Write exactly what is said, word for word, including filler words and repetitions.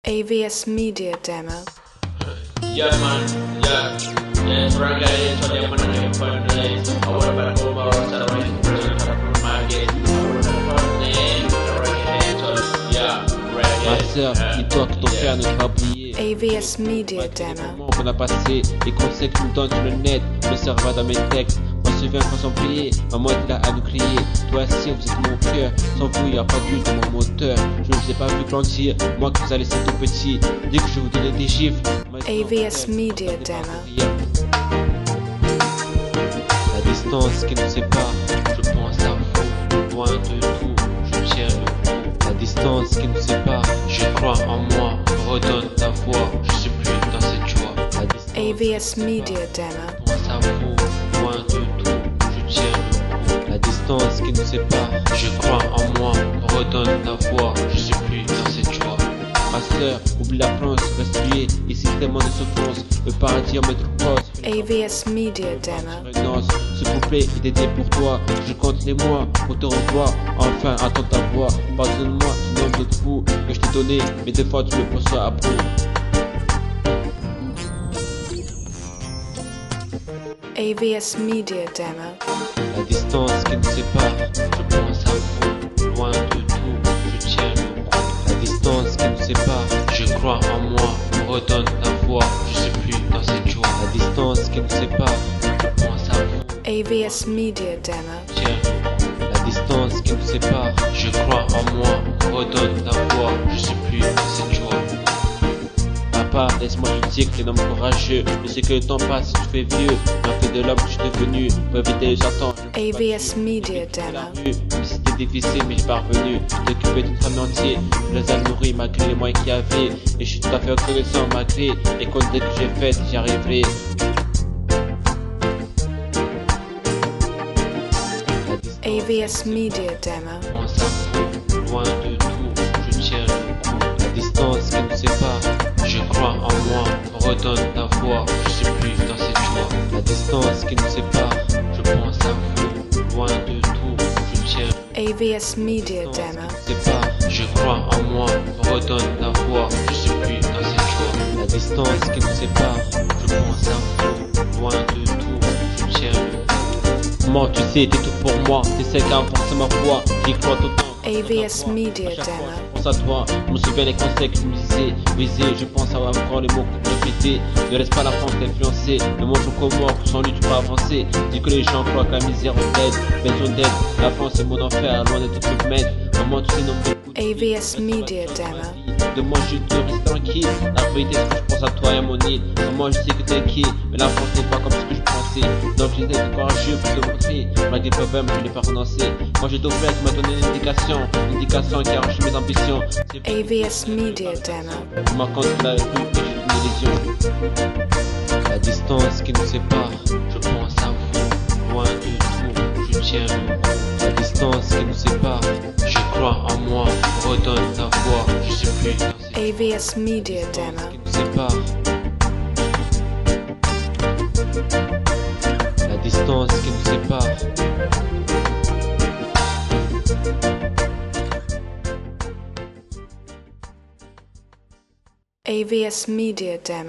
A V S Media Demo. Yeah, man, yeah. Yeah, Frank, I told you, man, I'm fun days. I want to go over to the right person to market. I want to fun days. Yeah, Ma sœur, dis-toi que ton père ne t'a oublié. A V S Media Demo. Qu'on a passé, les conseils que tu me donnes sur le net, me servent dans mes textes. Moi, je souviens quand sans prier, maman était là à nous crier. Toi aussi, vous êtes mon cœur, sans vous, y a pas d'huile dans mon moteur. Je ne vous ai pas vu grandir, moi qui vous a laissé tout petit. Dès que je vous donnais des gifles, A V S Media Demo. La distance qui nous sépare, je pense à vous, loin de tout, je tiens le coup. La distance qui nous sépare, je crois en moi, redonne ta voix, je suis plus dans cette joie. La distance A V S Media Demo. je pense à vous, loin de tout, je tiens le coup. La distance qui nous sépare, je crois en moi, redonne ta voix, je suis plus dans cette joie. Ma sœur, oublie la France, reste liée, ici tellement de souffrance, le paradis en métropole. A V S Media Demo. Ce couplet est dédié pour toi, je compte les mois pour te revoir, enfin attends ta voix. Pardonne-moi du nombre de coups que je t'ai donné, mais des fois tu me reçois à bout. A V S Media Demo. La distance qui nous sépare, je pense à vous, loin de tout, je tiens le coup. La distance qui nous sépare, je crois en moi, redonne ta voix, je suis plus dans cette joie. La distance qui nous sépare, je pense à vous. A V S Media Demo. Tiens, la distance qui nous sépare, je crois en moi, redonne ta voix, je suis plus dans cette joie. Papa, laisse-moi te dire que t'es un homme courageux. Je sais que le temps passe, tu fais vieux, mais en fait de l'homme que je suis devenu, pour éviter les attentes. A V S Media Demo. Même si c'était difficile, mais j'ai parvenu d'occuper toute famille entière. Je les ai nourris malgré les moyens qu'il y avait, et je suis tout à fait reconnaissant malgré les quantités que j'ai faites, j'y arriverai. A V S Media Demo. On s'avoue, loin de tout, je tiens le coup. La distance qui nous sépare, je crois en moi, redonne ta voix, je suis plus dans cette joie. La distance qui nous sépare, je pense à vous, loin de tout, je tiens. A V S Media Demo. Sépare, je crois en moi, redonne ta voix, je suis plus dans cette joie. La distance qui nous sépare, je pense à vous, loin de tout, je tiens le coup. Moi, tu sais, t'es tout pour moi, t'es celle qui a renforcé ma voix, j'y crois tout le temps. A V S Media Demo. Je pense à toi, je me souviens des conseils que tu me disais, visé, je pense à encore les mots que tu répétais. Ne laisse pas la France t'influencer, le monde joue comme moi, sans lui tu peux avancer. Dis que les gens croient que la misère on aide, besoin d'aide, la France est mon enfer, loin d'être tout maître. Maman, tu sais, non plus. A V S Media Demo. De moi je te reste tranquille, la vérité c'est que je pense à toi et à mon île. Moi je sais que t'es qui, mais la France n'est pas comme ce que je pensais. Donc j'étais courageux pour te montrer, malgré le problème je n'ai pas renoncé. Moi j'ai tout fait, tu m'as donné une indication, une indication qui a arraché mes ambitions. A V S Media Demo. Tu m'as contre la rue et j'ai une illusion. La distance qui nous sépare, je pense à vous, loin de tout, je tiens le coup. La distance qui nous sépare, je crois en moi, redonne ta voix, je suis plus dans cette A V S Media Demo. qui nous sépare. La distance qui nous sépare. A V S Media Demo.